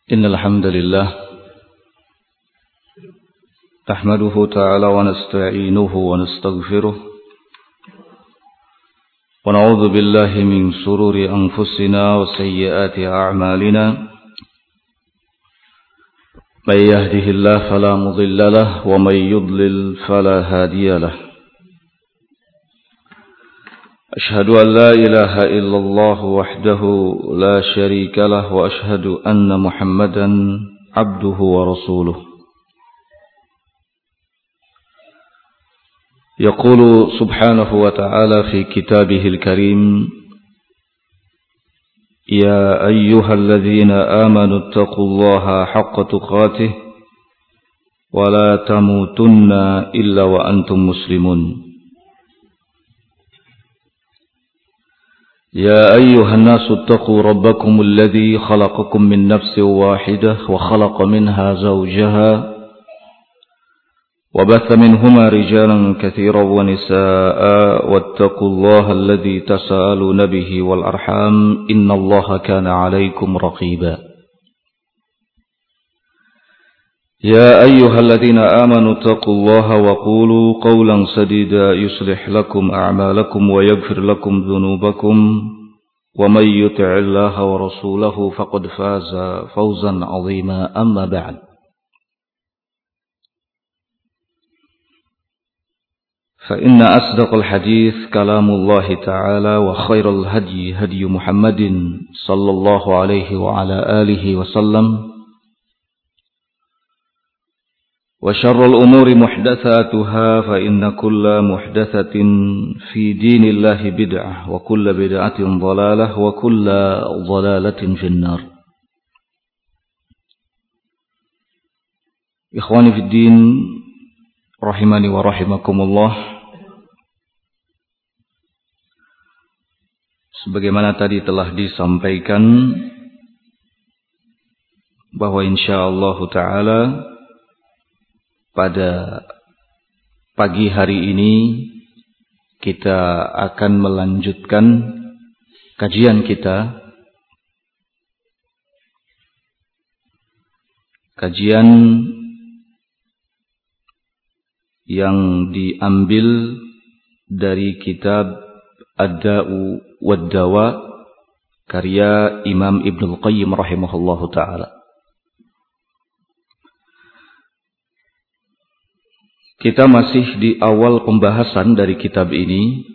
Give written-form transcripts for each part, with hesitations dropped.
إن الحمد لله نحمده تعالى ونستعينه ونستغفره ونعوذ بالله من شرور أنفسنا وسيئات أعمالنا من يهده الله فلا مضل له ومن يضلل فلا هادي له أشهد أن لا إله إلا الله وحده لا شريك له وأشهد أن محمدا عبده ورسوله يقول سبحانه وتعالى في كتابه الكريم يا أيها الذين آمنوا اتقوا الله حق تقاته ولا تموتن إلا وأنتم مسلمون يا أيها الناس اتقوا ربكم الذي خلقكم من نفس واحدة وخلق منها زوجها وبث منهما رجالا كثيرا ونساء واتقوا الله الذي تساءلون به والأرحام إن الله كان عليكم رقيبا يا أيها الذين آمنوا اتقوا الله وقولوا قولا سديدا يصلح لكم أعمالكم ويغفر لكم ذنوبكم ومن يطع الله ورسوله فقد فاز فوزا عظيما أما بعد فإن أصدق الحديث كلام الله تعالى وخير الهدي هدي محمد صلى الله عليه وعلى آله وسلم وشر الأمور محدثاتها فإن كل محدثة في دين الله بدعة وكل بدعة ضلالة وكل ضلالة في النار. إخواني في الدين rahimani wa rahimakumullah. Sebagaimana tadi telah disampaikan bahwa insyaallah ta'ala pada pagi hari ini kita akan melanjutkan kajian kita, kajian yang diambil dari kitab Ad-Da'u wad-Dawa karya Imam Ibnul Qayyim rahimahullahu ta'ala. Kita masih di awal pembahasan dari kitab ini,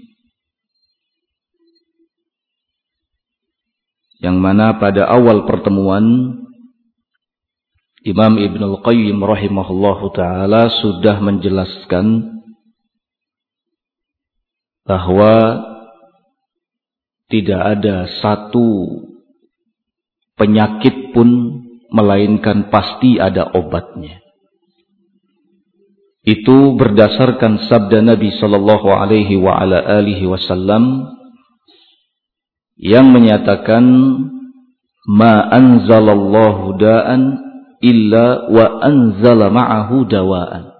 yang mana pada awal pertemuan Imam Ibnul Qayyim rahimahullahu ta'ala sudah menjelaskan bahwa tidak ada satu penyakit pun melainkan pasti ada obatnya. Itu berdasarkan sabda Nabi sallallahu alaihi wa ala alihi wasallam yang menyatakan ma anzalallahu da'an illa wa anzala ma'ahu dawa'an.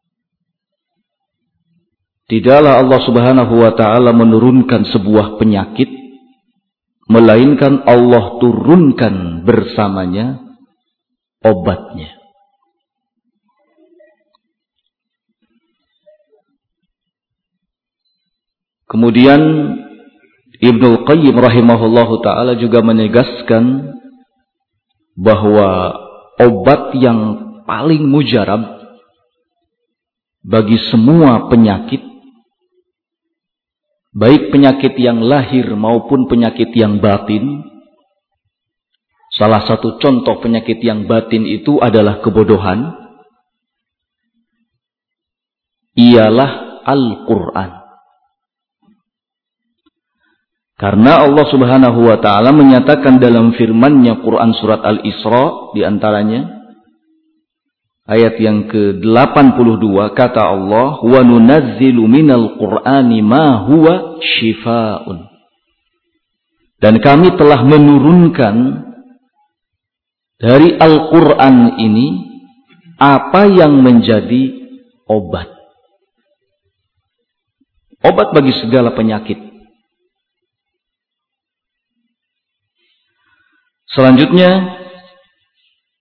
Tidaklah Allah Subhanahu wa taala menurunkan sebuah penyakit melainkan Allah turunkan bersamanya obatnya. Kemudian Ibnul Qayyim rahimahullahu ta'ala juga menegaskan bahwa obat yang paling mujarab bagi semua penyakit, baik penyakit yang lahir maupun penyakit yang batin, salah satu contoh penyakit yang batin itu adalah kebodohan, ialah Al-Quran. Karena Allah Subhanahu wa ta'ala menyatakan dalam firman-Nya Quran surat Al-Isra di antaranya ayat yang ke-82 kata Allah wa nunazzilu minal Qur'ani ma huwa shifaa'un. Dan kami telah menurunkan dari Al-Quran ini apa yang menjadi obat. Obat bagi segala penyakit. Selanjutnya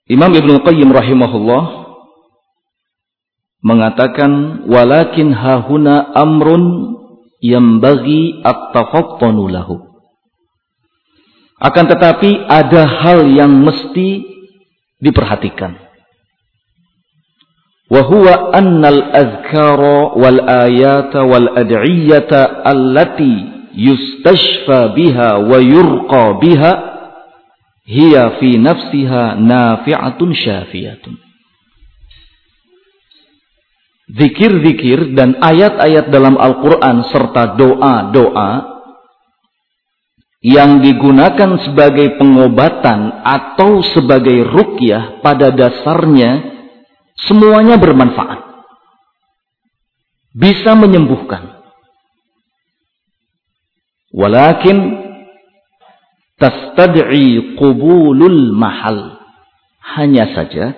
Imam Ibnu Qayyim rahimahullah mengatakan, walakin hahuna amrun yambaghi at-tafattanu lahu. Akan tetapi ada hal yang mesti diperhatikan. Wa huwa annal azkara wal ayata wal ad'iyata allati yustashfa biha wa yurqa biha hiya fi nafsiha nafi'atun syafiyatun. Zikir-zikir dan ayat-ayat dalam Al-Quran serta doa-doa yang digunakan sebagai pengobatan atau sebagai ruqyah pada dasarnya semuanya bermanfaat. Bisa menyembuhkan. Walakin tastad'i qubulul mahal. Hanya saja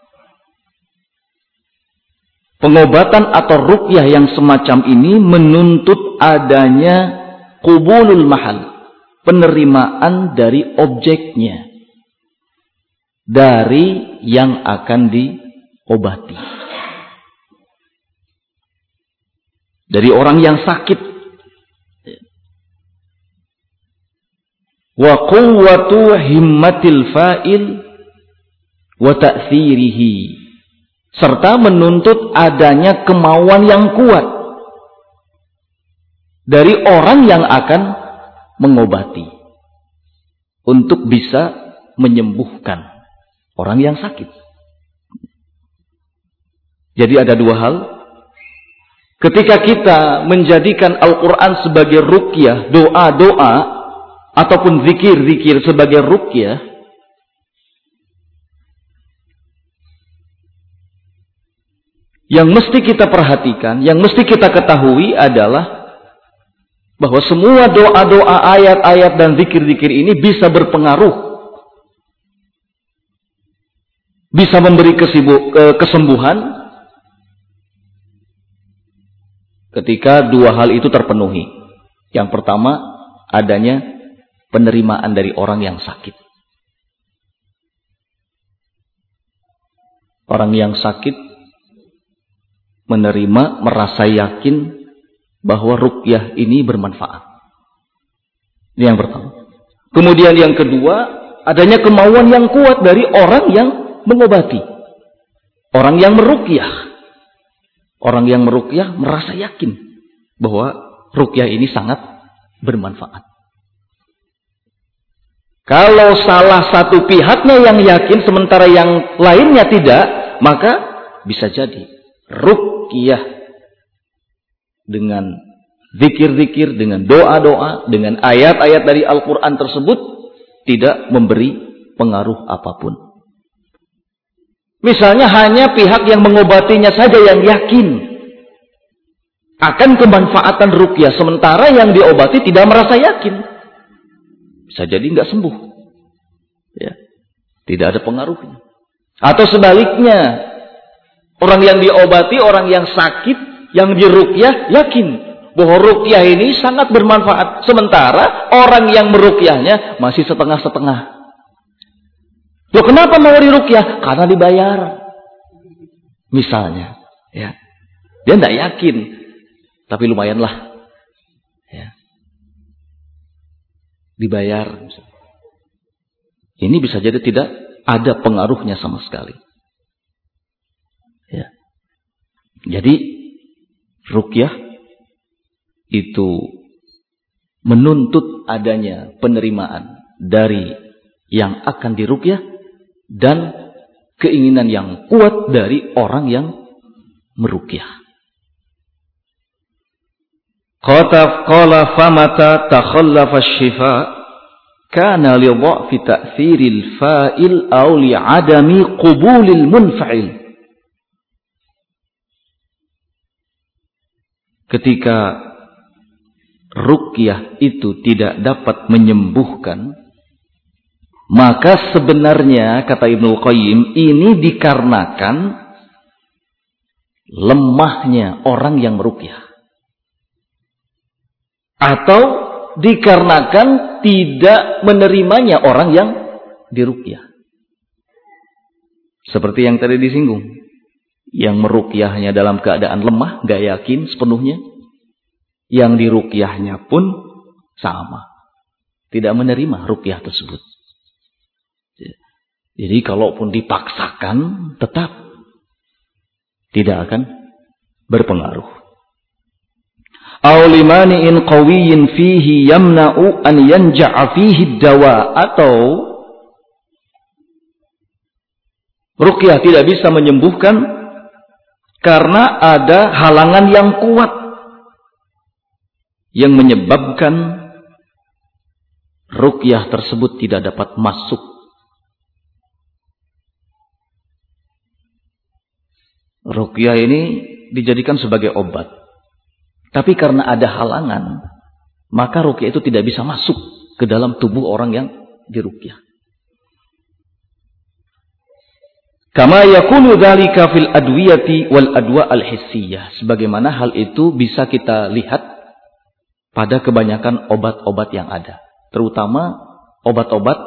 pengobatan atau ruqyah yang semacam ini menuntut adanya qubulul mahal. Penerimaan dari objeknya, dari yang akan diobati, dari orang yang sakit. Wa quwwatu himmatil fa'il wa ta'thirihi, serta menuntut adanya kemauan yang kuat dari orang yang akan mengobati untuk bisa menyembuhkan orang yang sakit. Jadi ada dua hal. Ketika kita menjadikan Al-Quran sebagai ruqyah, doa-doa ataupun zikir-zikir sebagai ruqyah, yang mesti kita perhatikan, yang mesti kita ketahui adalah bahwa semua doa-doa, ayat-ayat dan zikir-zikir ini bisa berpengaruh, bisa memberi kesembuhan ketika dua hal itu terpenuhi. Yang pertama, adanya penerimaan dari orang yang sakit. Orang yang sakit menerima, merasa yakin bahwa ruqyah ini bermanfaat. Ini yang pertama. Kemudian yang kedua, adanya kemauan yang kuat dari orang yang mengobati. Orang yang meruqyah. Orang yang meruqyah merasa yakin bahwa ruqyah ini sangat bermanfaat. Kalau salah satu pihaknya yang yakin sementara yang lainnya tidak, maka bisa jadi ruqyah dengan zikir-zikir, dengan doa-doa, dengan ayat-ayat dari Al-Quran tersebut tidak memberi pengaruh apapun. Misalnya hanya pihak yang mengobatinya saja yang yakin akan kemanfaatan ruqyah, sementara yang diobati tidak merasa yakin. Bisa jadi nggak sembuh. Ya. Tidak ada pengaruhnya. Atau sebaliknya, orang yang diobati, orang yang sakit, yang diruqyah yakin bahwa ruqyah ini sangat bermanfaat, sementara orang yang meruqyahnya masih setengah-setengah. Loh, kenapa mau diruqyah? Karena dibayar. Misalnya, ya. Dia tidak yakin, tapi lumayanlah. Ya. Dibayar. Ini bisa jadi tidak ada pengaruhnya sama sekali. Ya. Jadi ruqyah itu menuntut adanya penerimaan dari yang akan diruqyah dan keinginan yang kuat dari orang yang meruqyah. Qala famata takhallafa asy-syifa kana li dha'fi ta'thiril fa'il aw li 'adami qubulil munfa'il. Ketika ruqyah itu tidak dapat menyembuhkan, maka sebenarnya, kata Ibnu Qayyim, ini dikarenakan lemahnya orang yang meruqyah. Atau dikarenakan tidak menerimanya orang yang diruqyah. Seperti yang tadi disinggung. Yang meruqyahnya dalam keadaan lemah, gak yakin sepenuhnya. Yang diruqyahnya pun sama. Tidak menerima ruqyah tersebut. Jadi kalaupun dipaksakan, tetap tidak akan berpengaruh. Aw limani'in qawiyyin fihi yamna'u an yanja'a fihi dawa, atau ruqyah tidak bisa menyembuhkan karena ada halangan yang kuat yang menyebabkan ruqyah tersebut tidak dapat masuk. Ruqyah ini dijadikan sebagai obat. Tapi karena ada halangan, maka ruqyah itu tidak bisa masuk ke dalam tubuh orang yang diruqyah. Kama yakunu dzalika fil adwiyati wal adwa al hissiyah. Sebagaimana hal itu bisa kita lihat pada kebanyakan obat-obat yang ada. Terutama obat-obat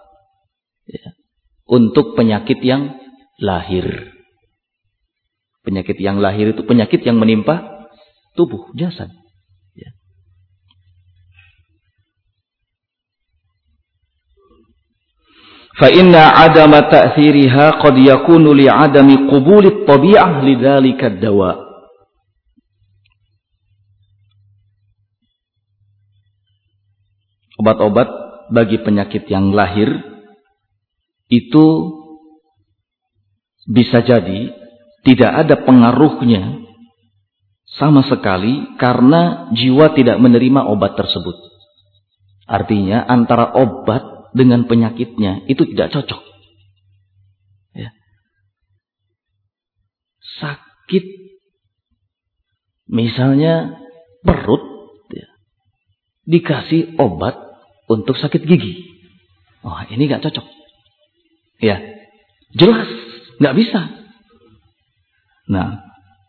untuk penyakit yang lahir. Penyakit yang lahir itu penyakit yang menimpa tubuh, jasad. Ya. Fa inna adama ta'thiriha qad yakunu li'adami qubuli at-tabi'ah lidzalika ad-dawa. Obat-obat bagi penyakit yang lahir itu bisa jadi tidak ada pengaruhnya sama sekali karena jiwa tidak menerima obat tersebut. Artinya antara obat dengan penyakitnya itu tidak cocok. Ya. Sakit, misalnya perut, ya, dikasih obat untuk sakit gigi. Oh, ini nggak cocok. Ya, jelas nggak bisa. Nah,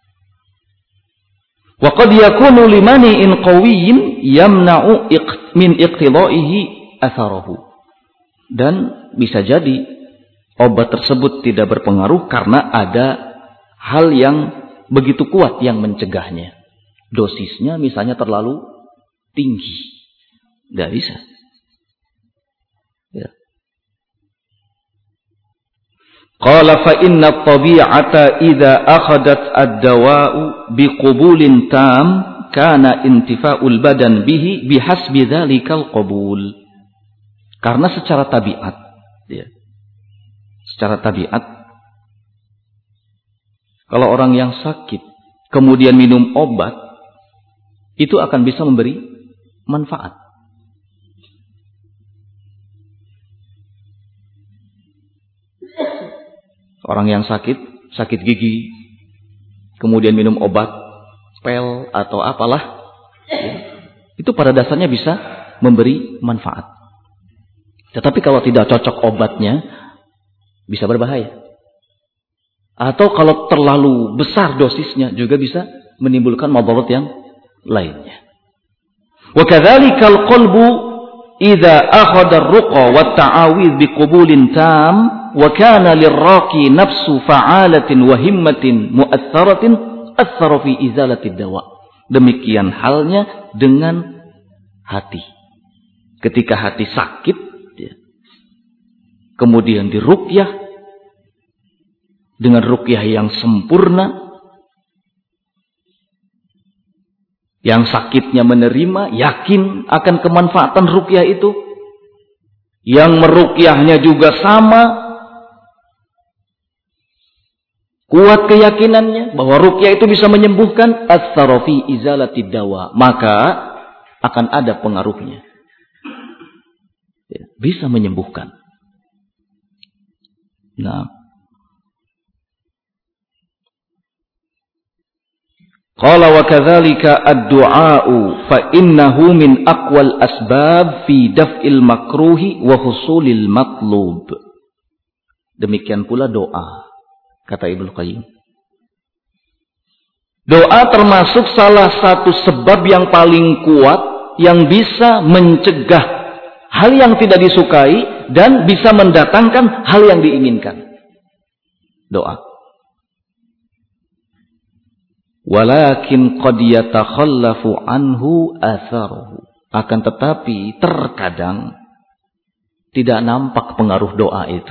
wa qad yakunu limani'in qawiyyin yamna'u min iqtidaihi atharahu. Dan bisa jadi obat tersebut tidak berpengaruh karena ada hal yang begitu kuat yang mencegahnya. Dosisnya misalnya terlalu tinggi. Nggak bisa. Ya. Qala fa inna at-tabi'ata idza akhadat ad-dawa'u biqubulin tam kana intifa'ul badan bihi bihasbi dzalikal qabul. Karena secara tabiat, ya. Secara tabiat kalau orang yang sakit kemudian minum obat itu akan bisa memberi manfaat. Orang yang sakit gigi, kemudian minum obat, pel atau apalah, itu pada dasarnya bisa memberi manfaat. Tetapi kalau tidak cocok obatnya, bisa berbahaya. Atau kalau terlalu besar dosisnya, juga bisa menimbulkan madarat yang lainnya. Wa kadzalikal qalbu idza akhadha ar-ruqa wa at-ta'awidh biqubulin tam wa kana lirraqi nafsu fa'alatin wa himmatin mu'aththaratin athara fi izalati dawa. Demikian halnya dengan hati. Ketika hati sakit, ya, kemudian diruqyah dengan ruqyah yang sempurna, yang sakitnya menerima, yakin akan kemanfaatan ruqyah itu, yang meruqyahnya juga sama, kuat keyakinannya bahwa ruqyah itu bisa menyembuhkan, athara fi izalati dawa, maka akan ada pengaruhnya. Ya, bisa menyembuhkan. Nah, qala wa kadzalika ad-du'a'u fa innahu min aqwal asbab fi daf'il makruhi wa husulil matlub. Demikian pula doa, kata Ibnu Qayyim. Doa termasuk salah satu sebab yang paling kuat yang bisa mencegah hal yang tidak disukai dan bisa mendatangkan hal yang diinginkan. doa. Walakin qad yatakhallafu anhu atharuhu. Akan tetapi terkadang tidak nampak pengaruh doa itu.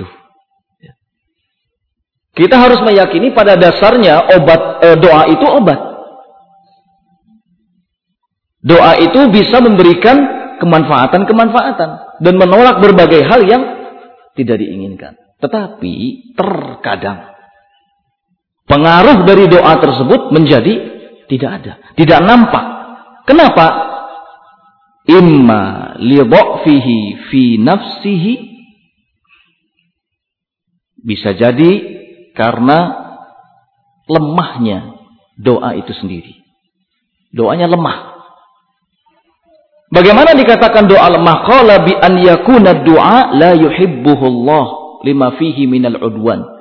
Kita harus meyakini pada dasarnya doa itu obat. Doa itu bisa memberikan kemanfaatan-kemanfaatan dan menolak berbagai hal yang tidak diinginkan. Tetapi terkadang pengaruh dari doa tersebut menjadi tidak ada, tidak nampak. Kenapa? Imma li dha'fihi fi nafsihi, bisa jadi karena lemahnya doa itu sendiri. Doanya lemah. Bagaimana dikatakan doa lemah? Qala bi an yakuna du'a la yuhibbuhu Allah lima fihi minal udwan.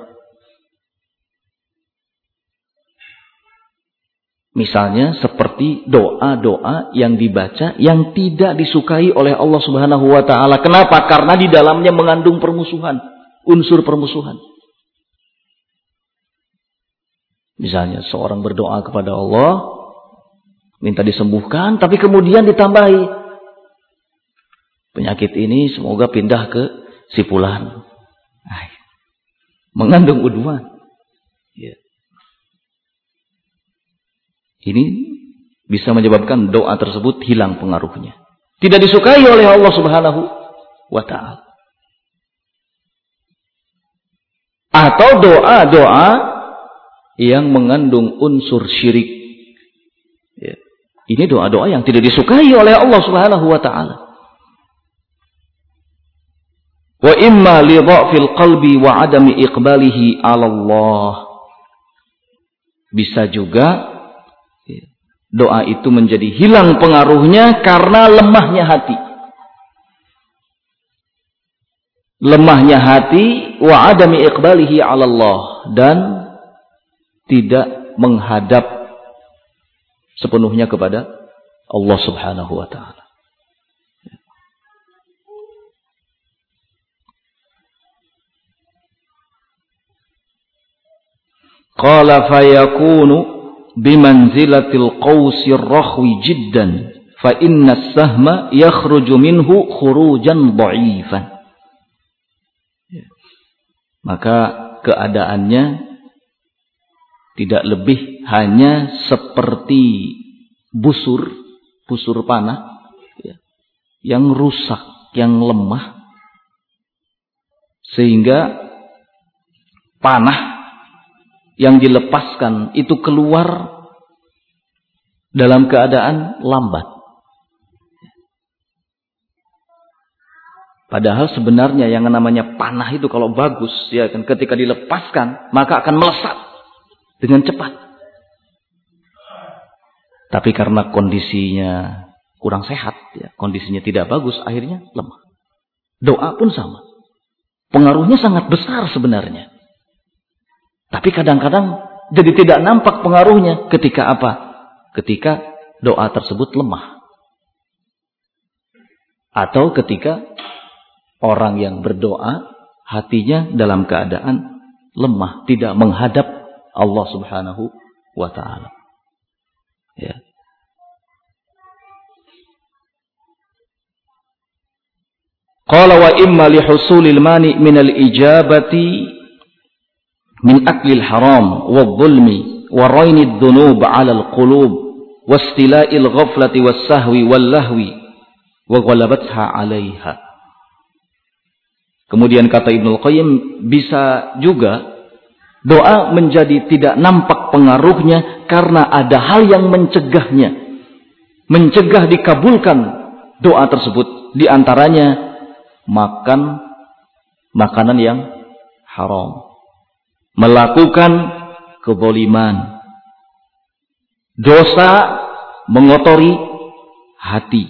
Misalnya seperti doa-doa yang dibaca yang tidak disukai oleh Allah Subhanahu wa taala. Kenapa? Karena di dalamnya mengandung permusuhan, unsur permusuhan. Misalnya seorang berdoa kepada Allah, minta disembuhkan, tapi kemudian ditambahi, penyakit ini semoga pindah ke si fulan. Mengandung udwan. Ya. Ini bisa menyebabkan doa tersebut hilang pengaruhnya. Tidak disukai oleh Allah Subhanahu wa ta'ala. Atau doa-doa yang mengandung unsur syirik. Ya. Ini doa-doa yang tidak disukai oleh Allah Subhanahu wa ta'ala. Wa imma li dha'fil qalbi wa adami iqbalihi 'ala Allah. Bisa juga doa itu menjadi hilang pengaruhnya karena lemahnya hati. Lemahnya hati wa adami iqbalihi 'ala Allah, dan tidak menghadap sepenuhnya kepada Allah Subhanahu wa taala. Qala fayakunu bimanzilatil qawsir rahwi jiddan fa inna as-sahma yakhruju minhu khurujan dha'ifan. Maka keadaannya tidak lebih hanya seperti busur panah yang rusak, yang lemah, sehingga panah yang dilepaskan itu keluar dalam keadaan lambat. Padahal sebenarnya yang namanya panah itu kalau bagus, ya kan, ketika dilepaskan maka akan melesat dengan cepat. Tapi karena kondisinya kurang sehat, ya, kondisinya tidak bagus, akhirnya lemah. Doa pun sama. Pengaruhnya sangat besar sebenarnya. Tapi kadang-kadang jadi tidak nampak pengaruhnya. Ketika apa? Ketika doa tersebut lemah. Atau ketika orang yang berdoa hatinya dalam keadaan lemah, tidak menghadap Allah Subhanahu wa ta'ala. Ya. Qala wa imma li husulil mani min al-ijabati min aklil haram wal-zulmi wa rainid dhunub 'ala al-qulub wastila'il ghaflati was-sahwi wal-lahwi wa ghalabatha 'alayha. Kemudian kata Ibnu Qayyim, bisa juga doa menjadi tidak nampak pengaruhnya karena ada hal yang mencegahnya, mencegah dikabulkan doa tersebut. Di antaranya makan makanan yang haram, melakukan kezaliman, dosa mengotori hati,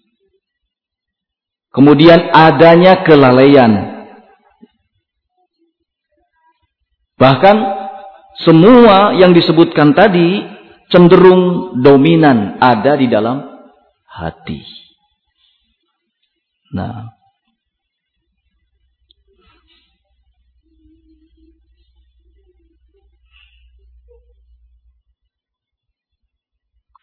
kemudian adanya kelalaian. Bahkan semua yang disebutkan tadi cenderung dominan ada di dalam hati. Nah,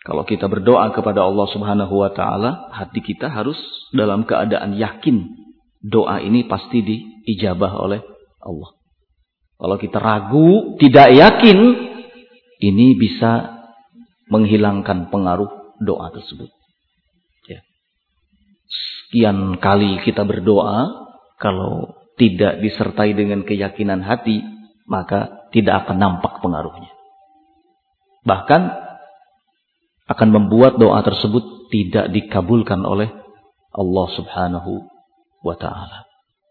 Kalau kita berdoa kepada Allah Subhanahu wa taala, hati kita harus dalam keadaan yakin doa ini pasti diijabah oleh Allah. Kalau kita ragu, tidak yakin, ini bisa menghilangkan pengaruh doa tersebut. Ya. Sekian kali kita berdoa, kalau tidak disertai dengan keyakinan hati, maka tidak akan nampak pengaruhnya. Bahkan akan membuat doa tersebut tidak dikabulkan oleh Allah Subhanahu wa ta'ala.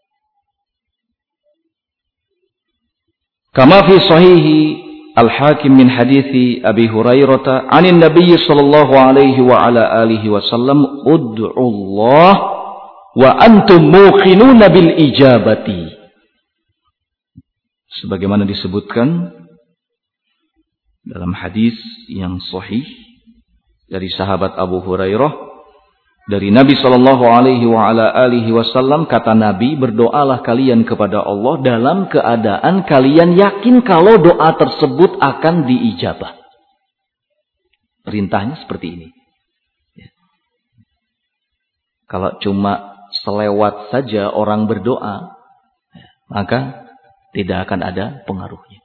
Kama fi sahihi Al-Hakim min hadithi Abi Hurairah 'anil Nabi sallallahu alaihi wa ala alihi wasallam, ud'u Allah wa antum muqinuna bil ijabati. Sebagaimana disebutkan dalam hadis yang sahih dari sahabat Abu Hurairah dari Nabi sallallahu alaihi wa ala alihi wasallam, kata Nabi, berdoalah kalian kepada Allah dalam keadaan kalian yakin kalau doa tersebut akan diijabah. Perintahnya seperti ini. Ya. Kalau cuma selewat saja orang berdoa, maka tidak akan ada pengaruhnya.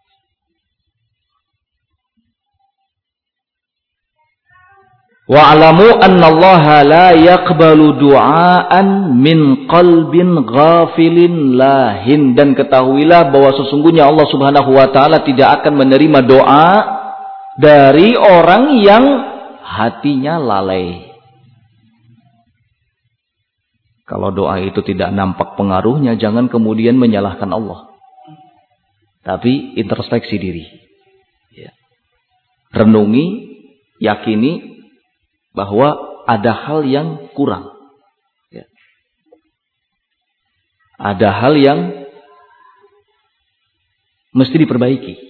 Wa'lamu annallaha la yaqbalu du'aan min qalbin ghafilin lahin. Dan ketahuilah bahwa sesungguhnya Allah Subhanahu wa ta'ala tidak akan menerima doa dari orang yang hatinya lalai. Kalau doa itu tidak nampak pengaruhnya, jangan kemudian menyalahkan Allah. Tapi introspeksi diri. Ya. Renungi, yakini bahwa ada hal yang kurang. Ya. Ada hal yang mesti diperbaiki.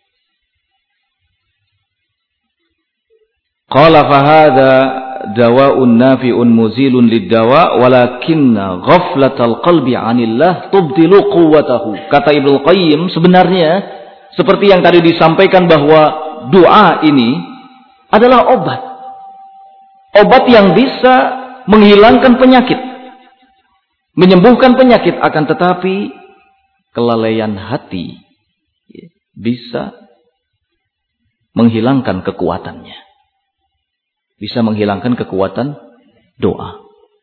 Qala fahadha dawa'un nafi'un muzilun lid-dawa' walakinna ghaflatal qalbi 'anillah tubtilu quwwatahu. Kata Ibnu Qayyim, sebenarnya seperti yang tadi disampaikan bahwa doa ini adalah obat. Obat yang bisa menghilangkan penyakit, menyembuhkan penyakit, akan tetapi kelalaian hati bisa menghilangkan kekuatannya. Bisa menghilangkan kekuatan doa.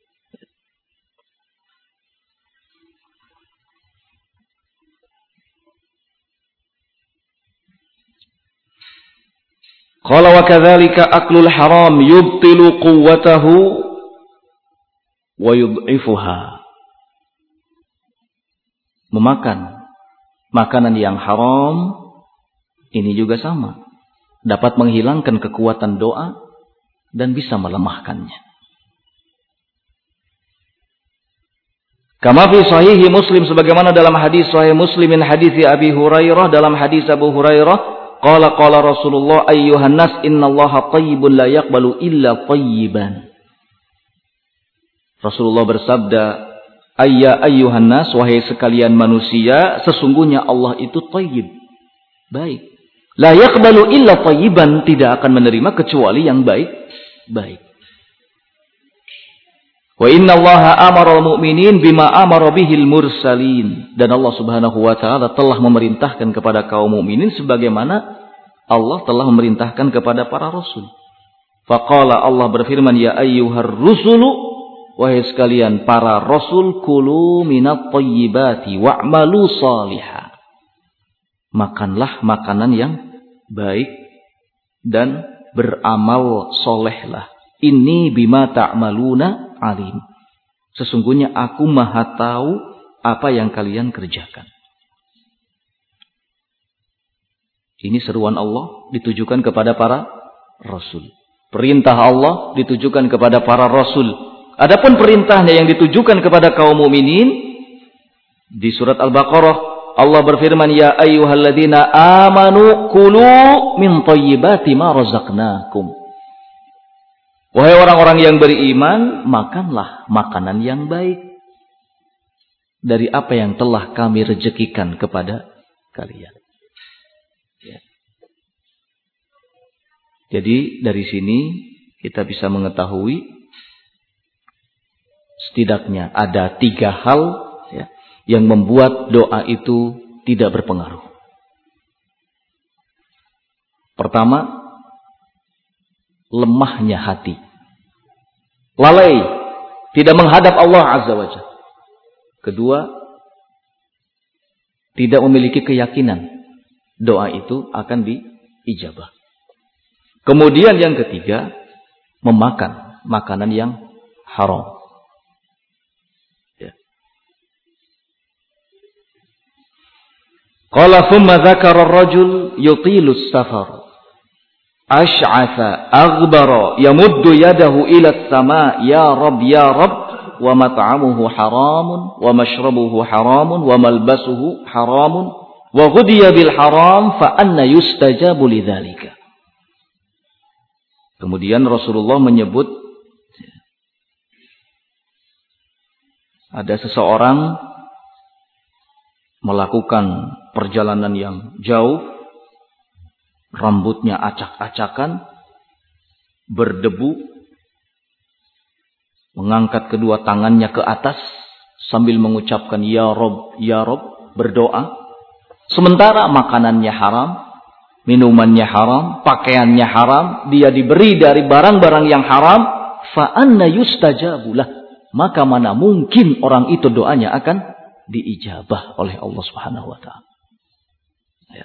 Qala wa kadzalika aklul haram yubtilu quwwatahu wa yud'ifuha. Memakan makanan yang haram ini juga sama, dapat menghilangkan kekuatan doa dan bisa melemahkannya. Kama fi sahihi Muslim, sebagaimana dalam hadis sahih Muslim min hadis Abi Hurairah, dalam hadis Abu Hurairah, qala Rasulullah ayyuhan nas innallaha thayyibun la yaqbalu illa thayyiban. Rasulullah bersabda, ayyuhan nas, wahai sekalian manusia, sesungguhnya Allah itu thayyib, baik. La yaqbalu illa thayyiban, tidak akan menerima kecuali yang baik. Wa innallaha amara al-mu'minin bima amara bihil mursalin. Dan Allah Subhanahu wa taala telah memerintahkan kepada kaum mukminin sebagaimana Allah telah memerintahkan kepada para rasul. Faqala, Allah berfirman, ya ayyuhar rusulu, wahai sekalian para rasul, kulu minat thayyibati wa'malu salihah. Makanlah makanan yang baik dan beramal solehlah. Ini bima ta'maluna alim. Sesungguhnya aku maha tahu apa yang kalian kerjakan. Ini seruan Allah ditujukan kepada para rasul. Perintah Allah ditujukan kepada para rasul. Adapun perintahnya yang ditujukan kepada kaum mukminin di surat Al-Baqarah, Allah berfirman, ya ayyuhalladzina amanu kulu min thayyibati ma razaqnakum. Wahai orang-orang yang beriman, makanlah makanan yang baik dari apa yang telah kami rezekikan kepada kalian. Ya. Jadi dari sini kita bisa mengetahui setidaknya ada 3 hal ya, yang membuat doa itu tidak berpengaruh. Pertama, lemahnya hati. Lalai, tidak menghadap Allah Azza wa Jalla. Kedua, tidak memiliki keyakinan doa itu akan diijabah. Kemudian yang ketiga, memakan makanan yang haram. Qala thumma dzakara ar-rajul yutilu as-safar ash'atha aghbara yamuddu yadahu ila as-sama' ya rab wa mat'amuhu haramun wa mashrabuhu haramun wa malbasuhu haramun wa ghudiya bil haram fa anna yustajabu lidzalika. Kemudian Rasulullah menyebut ada seseorang melakukan perjalanan yang jauh, rambutnya acak-acakan, berdebu, mengangkat kedua tangannya ke atas sambil mengucapkan ya Rob, berdoa. Sementara makanannya haram, minumannya haram, pakaiannya haram, dia diberi dari barang-barang yang haram, fa anna yustajabulah, maka mana mungkin orang itu doanya akan diijabah oleh Allah Subhanahu wa taala. Ya.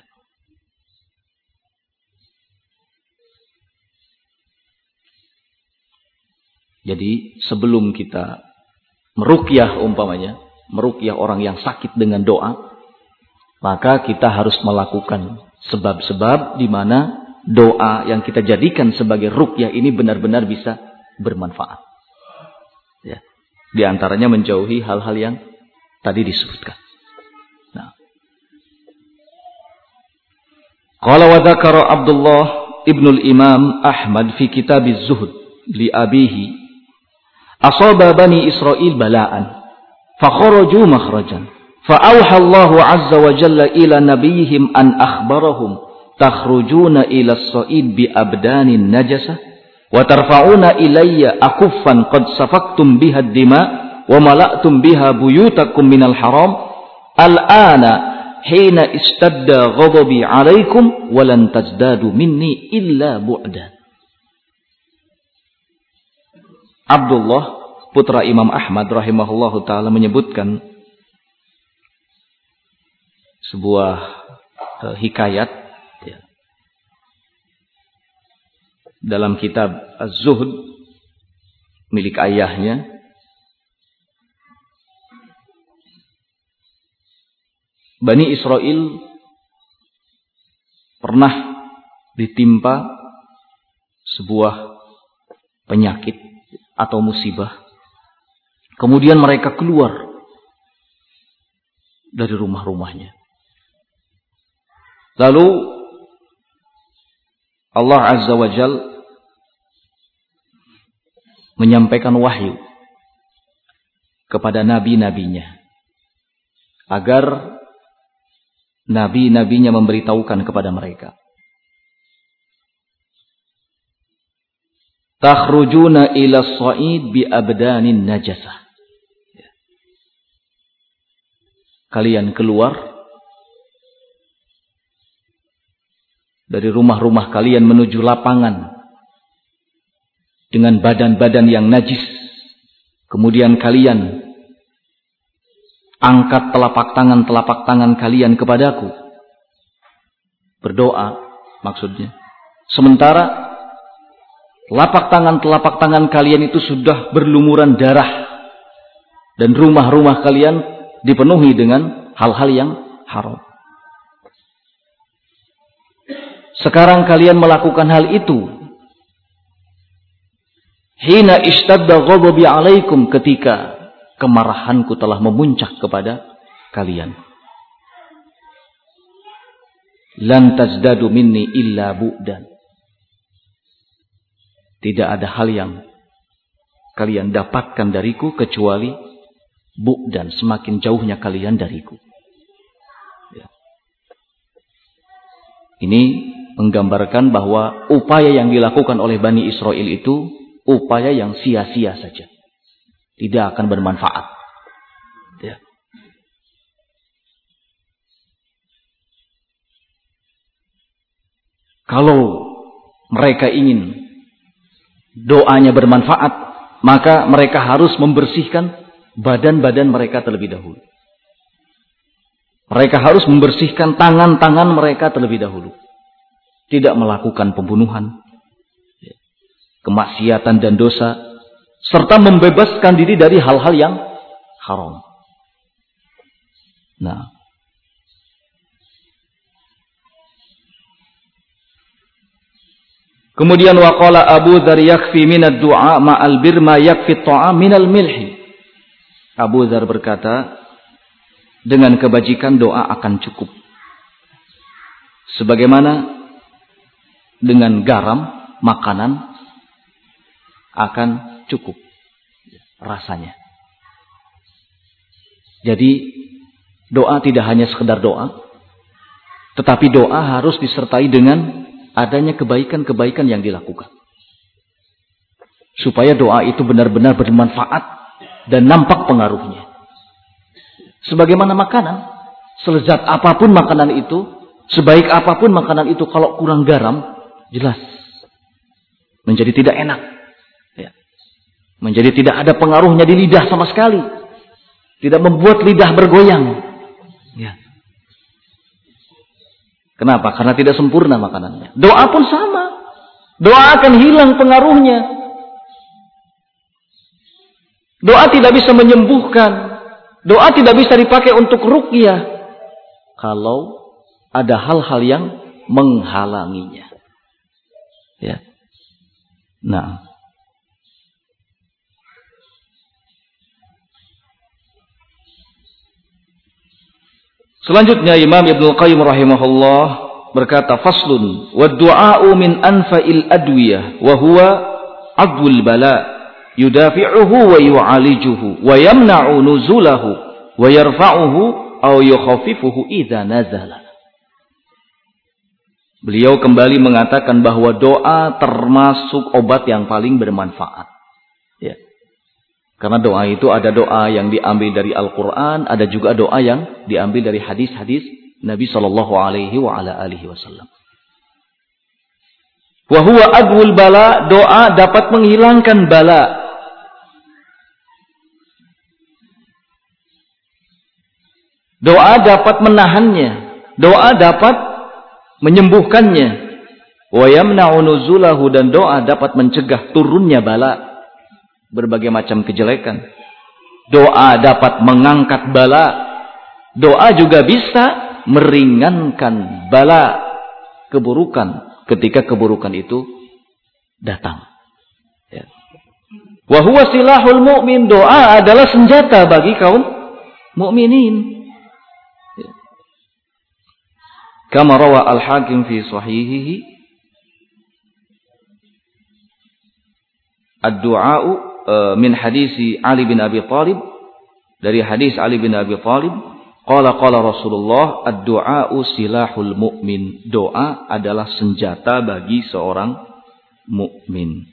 Jadi sebelum kita meruqyah umpamanya, meruqyah orang yang sakit dengan doa, maka kita harus melakukan sebab-sebab di mana doa yang kita jadikan sebagai ruqyah ini benar-benar bisa bermanfaat. Ya. Di antaranya menjauhi hal-hal yang tadi disebutkan. Nah. Qala wa dzakara Abdullah ibnu al-Imam Ahmad fi kitab az-Zuhd li abihi asaba bani Israil bala'an fa kharaju makhrajan fa awha Allah azza wa jalla ila nabiyihim an akhbarahum takhrujuna ila as-sa'id bi abdanin najasah wa tarfa'una ilayya akuffan qad safaktum biha ad-dima' wa mala'tum biha buyutakum minal haram al-ana hina istadda ghadabi 'alaikum wa lan tazdadu minni illa bu'dan. Abdullah putra Imam Ahmad rahimahullahu taala menyebutkan sebuah hikayat ya, dalam kitab Az-Zuhd milik ayahnya. Bani Israel pernah ditimpa sebuah penyakit atau musibah. Kemudian mereka keluar dari rumah-rumahnya. Lalu Allah Azza wa Jalla menyampaikan wahyu kepada nabi-nabinya agar nabi-nabinya memberitahukan kepada mereka. Takhrujuna ila as-sa'id bi abdanin najasah. Kalian keluar dari rumah-rumah kalian menuju lapangan dengan badan-badan yang najis. Kemudian kalian angkat telapak tangan kalian kepadaku. Berdoa maksudnya. Sementara telapak tangan kalian itu sudah berlumuran darah. Dan rumah-rumah kalian dipenuhi dengan hal-hal yang haram. Sekarang kalian melakukan hal itu. Hina ishtadda ghadabi 'alaikum, ketika kemarahanku telah memuncak kepada kalian. Lan tazdadu minni illa bu'dan. Tidak ada hal yang kalian dapatkan dariku kecuali bu'dan, semakin jauhnya kalian dariku. Ya. Ini menggambarkan bahwa upaya yang dilakukan oleh Bani Israel itu upaya yang sia-sia saja. Tidak akan bermanfaat. Ya. Kalau mereka ingin doanya bermanfaat, maka mereka harus membersihkan badan-badan mereka terlebih dahulu. Mereka harus membersihkan tangan-tangan mereka terlebih dahulu. Tidak melakukan pembunuhan, kemaksiatan dan dosa, serta membebaskan diri dari hal-hal yang haram. Nah, kemudian waqala Abu Dzar yakfi minad du'a ma'al birma yakfi ta'am minal milhi. Abu Dzar berkata, dengan kebajikan doa akan cukup. Sebagaimana dengan garam makanan akan cukup rasanya. Jadi doa tidak hanya sekedar doa, tetapi doa harus disertai dengan adanya kebaikan-kebaikan yang dilakukan. Supaya doa itu benar-benar bermanfaat dan nampak pengaruhnya. Sebagaimana makanan, selezat apapun makanan itu, sebaik apapun makanan itu, kalau kurang garam, jelas menjadi tidak enak. Ya. Menjadi tidak ada pengaruhnya di lidah sama sekali. Tidak membuat lidah bergoyang. Ya. Kenapa? Karena tidak sempurna makanannya. Doa pun sama. Doa akan hilang pengaruhnya. Doa tidak bisa menyembuhkan. Doa tidak bisa dipakai untuk ruqyah kalau ada hal-hal yang menghalanginya. Ya. Nah. Selanjutnya Imam Ibnu Qayyim rahimahullah berkata, faslun wa du'a'u min anfa'il adwiyah wa huwa adwul bala yudafi'uhu wa yu'alijuhu wa yamna'u nuzulahu wa yarfa'uhu aw yukhaffifuhu idza nazala. Beliau kembali mengatakan bahwa doa termasuk obat yang paling bermanfaat. Ya. Karena doa itu ada doa yang diambil dari Al-Quran, ada juga doa yang diambil dari hadis-hadis Nabi Shallallahu Alaihi Wasallam. Wa huwa adwul bala, doa dapat menghilangkan bala. Doa dapat menahannya, doa dapat menyembuhkannya. Wa yamna'u nuzulahu, dan doa dapat mencegah turunnya bala. Berbagai macam kejelekan. Doa dapat mengangkat bala. Doa juga bisa meringankan bala, keburukan, ketika keburukan itu datang. Ya. Wa huwa silahul mu'min, doa adalah senjata bagi kaum mukminin. Ya. Kama rawa Al-Hakim fi sahihihi, ad-du'a'u min hadisi Ali bin Abi Thalib, dari hadis Ali bin Abi Thalib, qala Rasulullah, ad-du'a'u silahul mu'min, doa adalah senjata bagi seorang mukmin.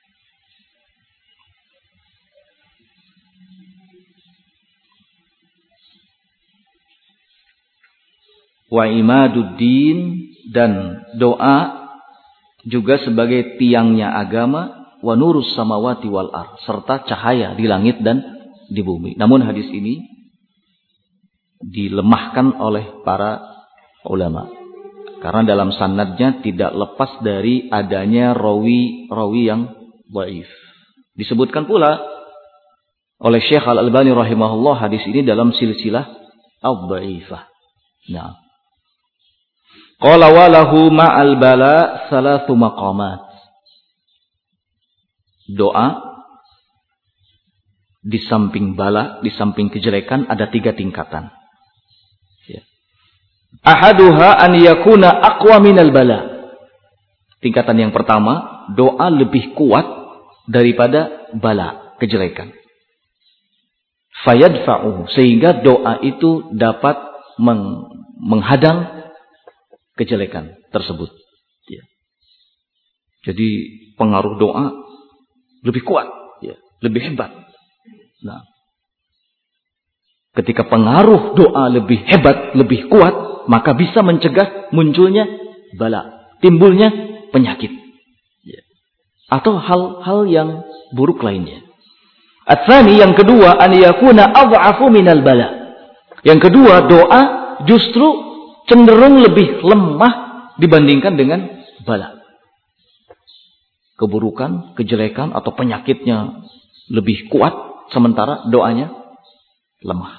Wa imaduddin, dan doa juga sebagai tiangnya agama, wa nurus samawati wal ardh, serta cahaya di langit dan di bumi. Namun hadis ini dilemahkan oleh para ulama karena dalam sanadnya tidak lepas dari adanya rawi yang dhaif. Disebutkan pula oleh Syekh Al-Albani rahimahullah hadis ini dalam silsilah ad-dhaifah. Nah, qala walahu ma'al bala thalathu maqamat. Doa di samping bala, di samping kejelekan, ada 3 tingkatan. Ya. Ahaduha an yakuna aqwa minal bala. Tingkatan yang pertama, doa lebih kuat daripada bala, kejelekan. Fayadfa'uhu, sehingga doa itu dapat menghadang kejelekan tersebut. Jadi pengaruh doa lebih kuat, ya, lebih hebat. Nah, ketika pengaruh doa lebih hebat, lebih kuat, maka bisa mencegah munculnya bala, timbulnya penyakit, ya, atau hal-hal yang buruk lainnya. At-tsani, yang kedua, an yakuna adhafu minal bala. Yang kedua, doa justru cenderung lebih lemah dibandingkan dengan bala. Keburukan, kejelekan atau penyakitnya lebih kuat, sementara doanya lemah.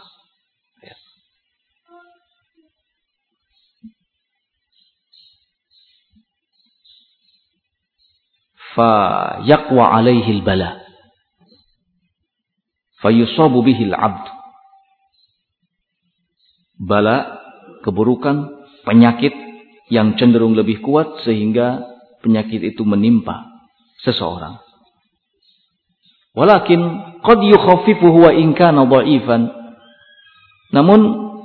Fa yaqwa alaihi al-bala fa yusabu bihi al-'abd. Bala, keburukan, penyakit yang cenderung lebih kuat sehingga penyakit itu menimpa seseorang. Walakin qad yukhaffifuhu wa in kana dha'ifan. Namun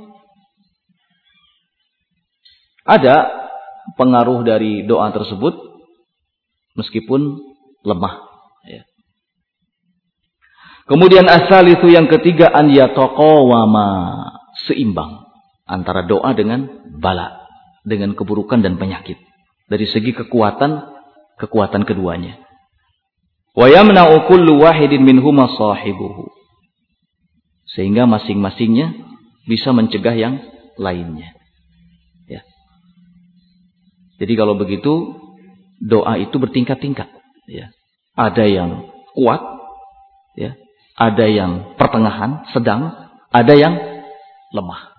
ada pengaruh dari doa tersebut meskipun lemah, ya. Kemudian as-salisu, yang ketiga, an yataqawama, seimbang antara doa dengan bala, dengan keburukan dan penyakit dari segi kekuatan keduanya. Wa yamna'u kullu wahidin minhuma sahibuhu, sehingga masing-masingnya bisa mencegah yang lainnya, ya. Jadi kalau begitu doa itu bertingkat-tingkat, ya. Ada yang kuat, ya. Ada yang pertengahan, sedang, ada yang lemah.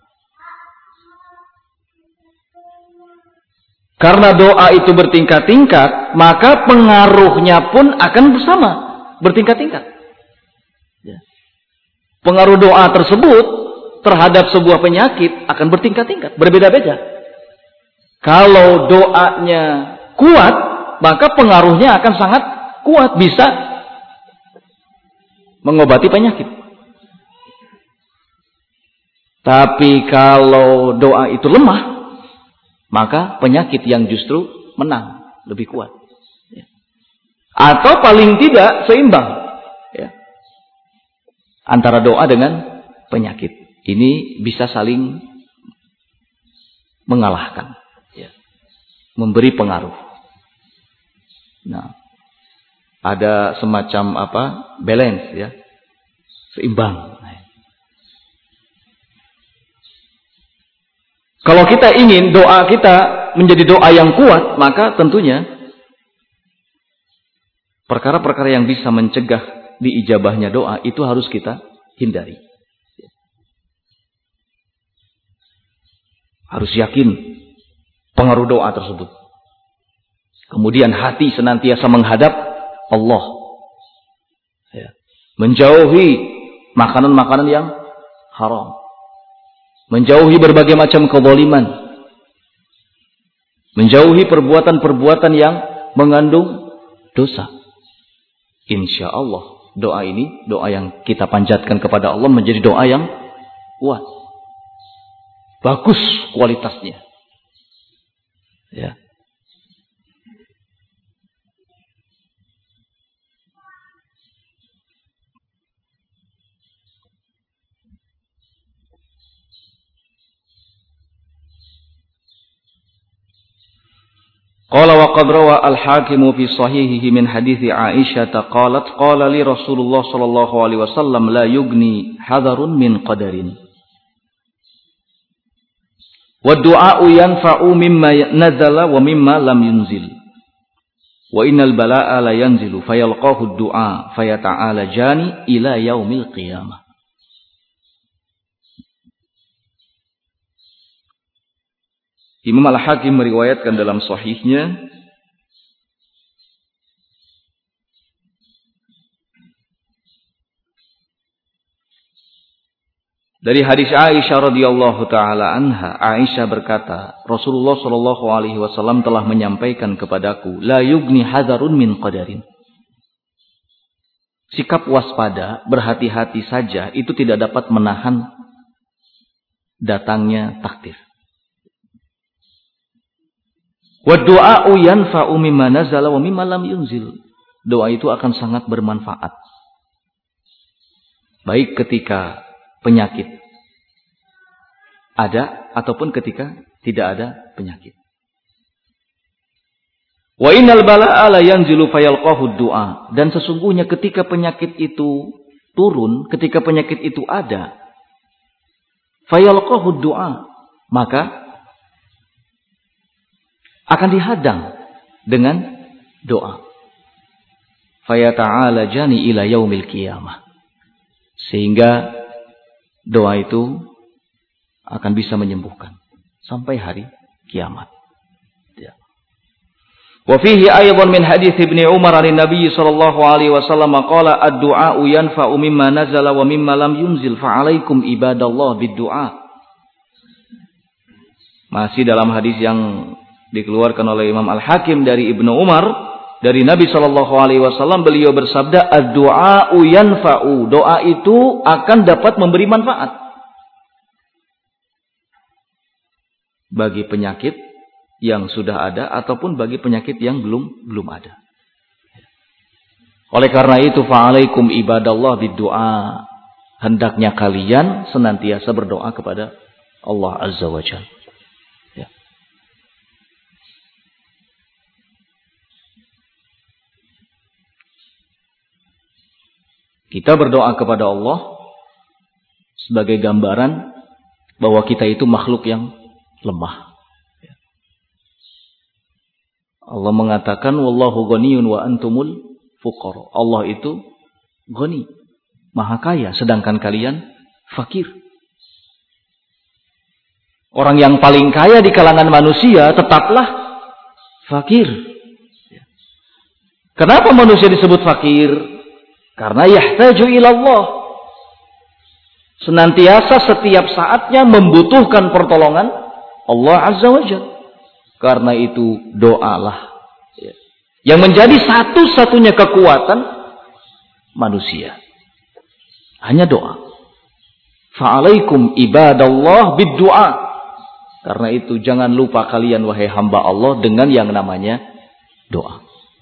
Karena doa itu bertingkat-tingkat, maka pengaruhnya pun akan bersama, bertingkat-tingkat. Ya. Pengaruh doa tersebut terhadap sebuah penyakit akan bertingkat-tingkat, berbeda-beda. Kalau doanya kuat, maka pengaruhnya akan sangat kuat, bisa mengobati penyakit. Tapi kalau doa itu lemah, maka penyakit yang justru menang, lebih kuat, ya. Atau paling tidak seimbang, ya, antara doa dengan penyakit. Ini bisa saling mengalahkan, ya, memberi pengaruh. Nah, ada semacam balance, ya, seimbang. Kalau kita ingin doa kita menjadi doa yang kuat, maka tentunya perkara-perkara yang bisa mencegah diijabahnya doa itu harus kita hindari. Harus yakin pengaruh doa tersebut. Kemudian hati senantiasa menghadap Allah, ya. Menjauhi makanan-makanan yang haram. Menjauhi berbagai macam kezaliman. Menjauhi perbuatan-perbuatan yang mengandung dosa. Insya Allah doa ini, doa yang kita panjatkan kepada Allah, menjadi doa yang kuat, bagus kualitasnya, ya. Qala wa qad rawa al-Hakim fi sahihihi min hadithi Aisyah qalat qala li Rasulullah sallallahu alaihi wasallam la yugni hadarun min qadarin. Wa du'a'u yanfa'u mimma nazala wa mimma lam yunzil. Wa innal bala'a la yanzilu fayalqahu ad-du'a fayata'ala jani ila yaumil qiyamah. Imam Al-Hakim meriwayatkan dalam sahihnya dari hadis Aisyah radhiyallahu taala anha. Aisyah berkata, Rasulullah sallallahu alaihi wasallam telah menyampaikan kepadaku, la yugni hadarun min qadarin. Sikap waspada, berhati-hati saja, itu tidak dapat menahan datangnya takdir. Wa du'a'u yanfa'u mimma nazala wa mimma lam yunzil. Doa itu akan sangat bermanfaat. Baik ketika penyakit ada ataupun ketika tidak ada penyakit. Wa innal bala'a la yanzilu fayalqahu du'a. Dan sesungguhnya ketika penyakit itu turun, ketika penyakit itu ada, fayalqahu du'a, maka akan dihadang dengan doa. Fayata'alajani ila yaumil qiyamah. Sehingga doa itu akan bisa menyembuhkan sampai hari kiamat. Ya. Wa fihi aydan min hadits Ibnu Umar an Nabi sallallahu alaihi wasallam qala ad-du'a'u yanfa'u mimma nazala wa mimma lam yunzil fa 'alaikum ibadallah bid-du'a. Masih dalam hadis yang dikeluarkan oleh Imam Al-Hakim dari Ibnu Umar dari Nabi sallallahu alaihi wasallam, beliau bersabda, ad-du'a'u yanfa'u, doa itu akan dapat memberi manfaat bagi penyakit yang sudah ada ataupun bagi penyakit yang belum ada. Oleh karena itu fa'alaikum ibadallah bid-du'a, hendaknya kalian senantiasa berdoa kepada Allah Azza wa Jalla. Kita berdoa kepada Allah sebagai gambaran bahwa kita itu makhluk yang lemah. Allah mengatakan wallahu ghaniyun wa antumul fuqara. Allah itu ghani, maha kaya, sedangkan kalian fakir. Orang yang paling kaya di kalangan manusia tetaplah fakir. Kenapa manusia disebut fakir? Karena yahtaju ilallah, senantiasa setiap saatnya membutuhkan pertolongan Allah Azza wa Jalla. Karena itu doalah yang menjadi satu-satunya kekuatan manusia. Hanya doa. Fa'alaikum ibadallah bid-du'a. Karena itu jangan lupa kalian wahai hamba Allah dengan yang namanya doa.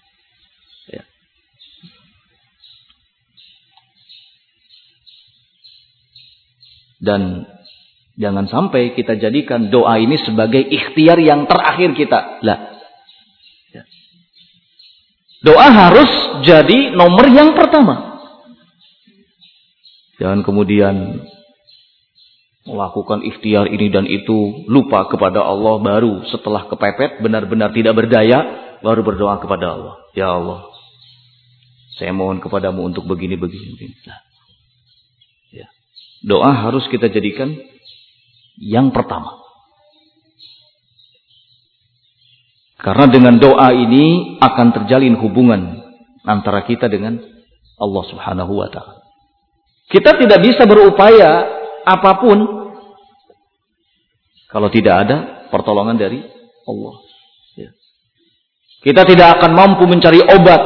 Dan jangan sampai kita jadikan doa ini sebagai ikhtiar yang terakhir kita. Lah. Doa harus jadi nomor yang pertama. Jangan kemudian melakukan ikhtiar ini dan itu, lupa kepada Allah, baru setelah kepepet benar-benar tidak berdaya, baru berdoa kepada Allah. Ya Allah, saya mohon kepadamu untuk begini-begini. Nah. Doa harus kita jadikan yang pertama. Karena dengan doa ini akan terjalin hubungan antara kita dengan Allah Subhanahu wa ta'ala. Kita tidak bisa berupaya apapun kalau tidak ada pertolongan dari Allah. Kita tidak akan mampu mencari obat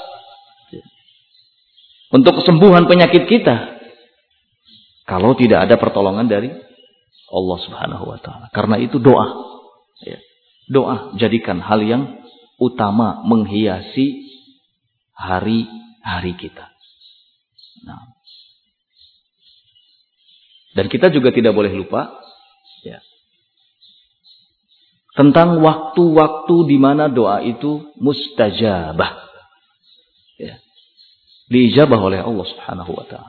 untuk kesembuhan penyakit kita kalau tidak ada pertolongan dari Allah Subhanahu wa ta'ala. Karena itu doa. Doa jadikan hal yang utama menghiasi hari-hari kita. Nah. Dan kita juga tidak boleh lupa tentang waktu-waktu di mana doa itu mustajabah. Diijabah oleh Allah Subhanahu wa ta'ala.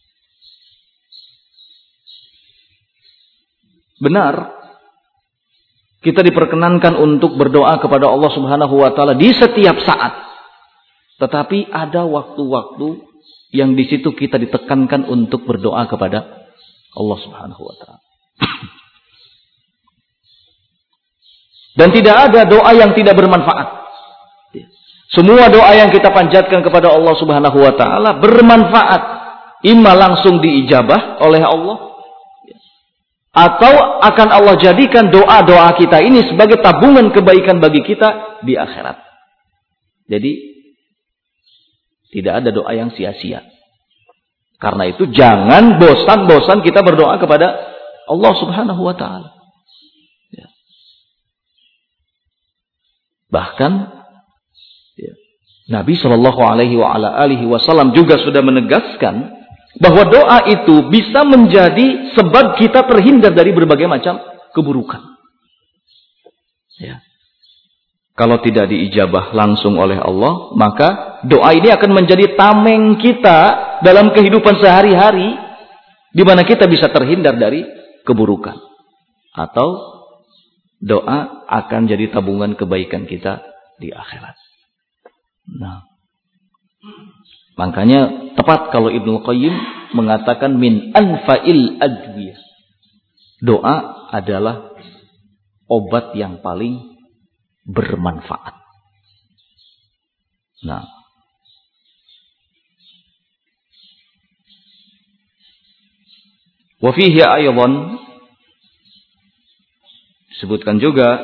Benar, kita diperkenankan untuk berdoa kepada Allah Subhanahu wa ta'ala di setiap saat. Tetapi ada waktu-waktu yang di situ kita ditekankan untuk berdoa kepada Allah Subhanahu wa ta'ala. Dan tidak ada doa yang tidak bermanfaat. Semua doa yang kita panjatkan kepada Allah Subhanahu wa ta'ala bermanfaat. Imma langsung diijabah oleh Allah, atau akan Allah jadikan doa-doa kita ini sebagai tabungan kebaikan bagi kita di akhirat. Jadi tidak ada doa yang sia-sia. Karena itu jangan bosan-bosan kita berdoa kepada Allah Subhanahu wa ta'ala. Bahkan ya, Nabi Shallallahu Alaihi Wasallam juga sudah menegaskan bahwa doa itu bisa menjadi sebab kita terhindar dari berbagai macam keburukan. Ya. Kalau tidak diijabah langsung oleh Allah, maka doa ini akan menjadi tameng kita dalam kehidupan sehari-hari, di mana kita bisa terhindar dari keburukan. Atau doa akan jadi tabungan kebaikan kita di akhirat. Nah, makanya tepat kalau Ibnu Qayyim mengatakan min anfa'il adwiyah. Doa adalah obat yang paling bermanfaat. Nah, wa fihi aydan disebutkan juga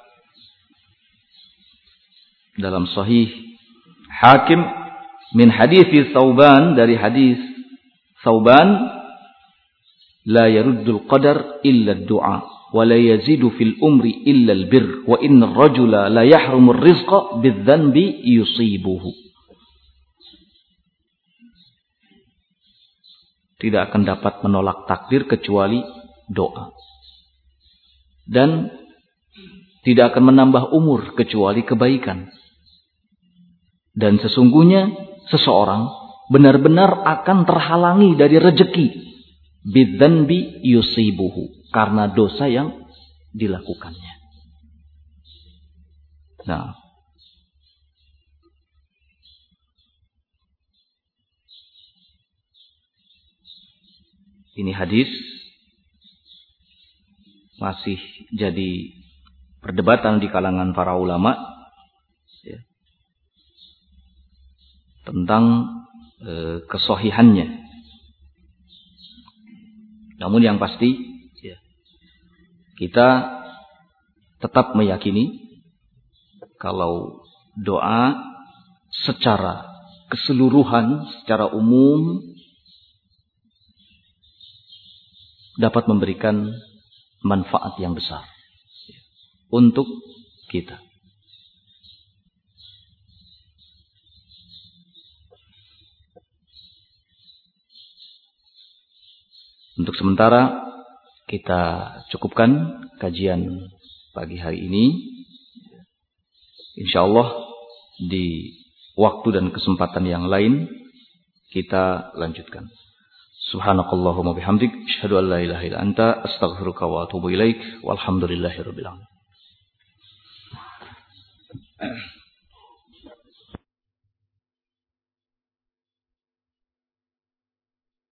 dalam Sahih Hakim min hadis Tsauban, dari hadis Tsauban, la yaruddul qadar illa ad-du'a wa la yazidu fil umri illa al-birr wa inna ar-rajula la yahrumu ar-rizqa bidh-dhanbi yusibuhu. Tidak akan dapat menolak takdir kecuali doa. Dan tidak akan menambah umur kecuali kebaikan. Dan sesungguhnya seseorang benar-benar akan terhalangi dari rezeki bidzanbi yusibuhu, karena dosa yang dilakukannya. Nah, ini hadis masih jadi perdebatan di kalangan para ulama ya, tentang kesohihannya. Namun yang pasti ya, kita tetap meyakini kalau doa secara keseluruhan, secara umum dapat memberikan manfaat yang besar untuk kita. Untuk sementara kita cukupkan kajian pagi hari ini. Insyaallah di waktu dan kesempatan yang lain kita lanjutkan. Subhanakallahumma bihamdik, asyhadu an la ilaha illa anta, astaghfiruka wa atubu ilaik, walhamdulillahirabbil alamin.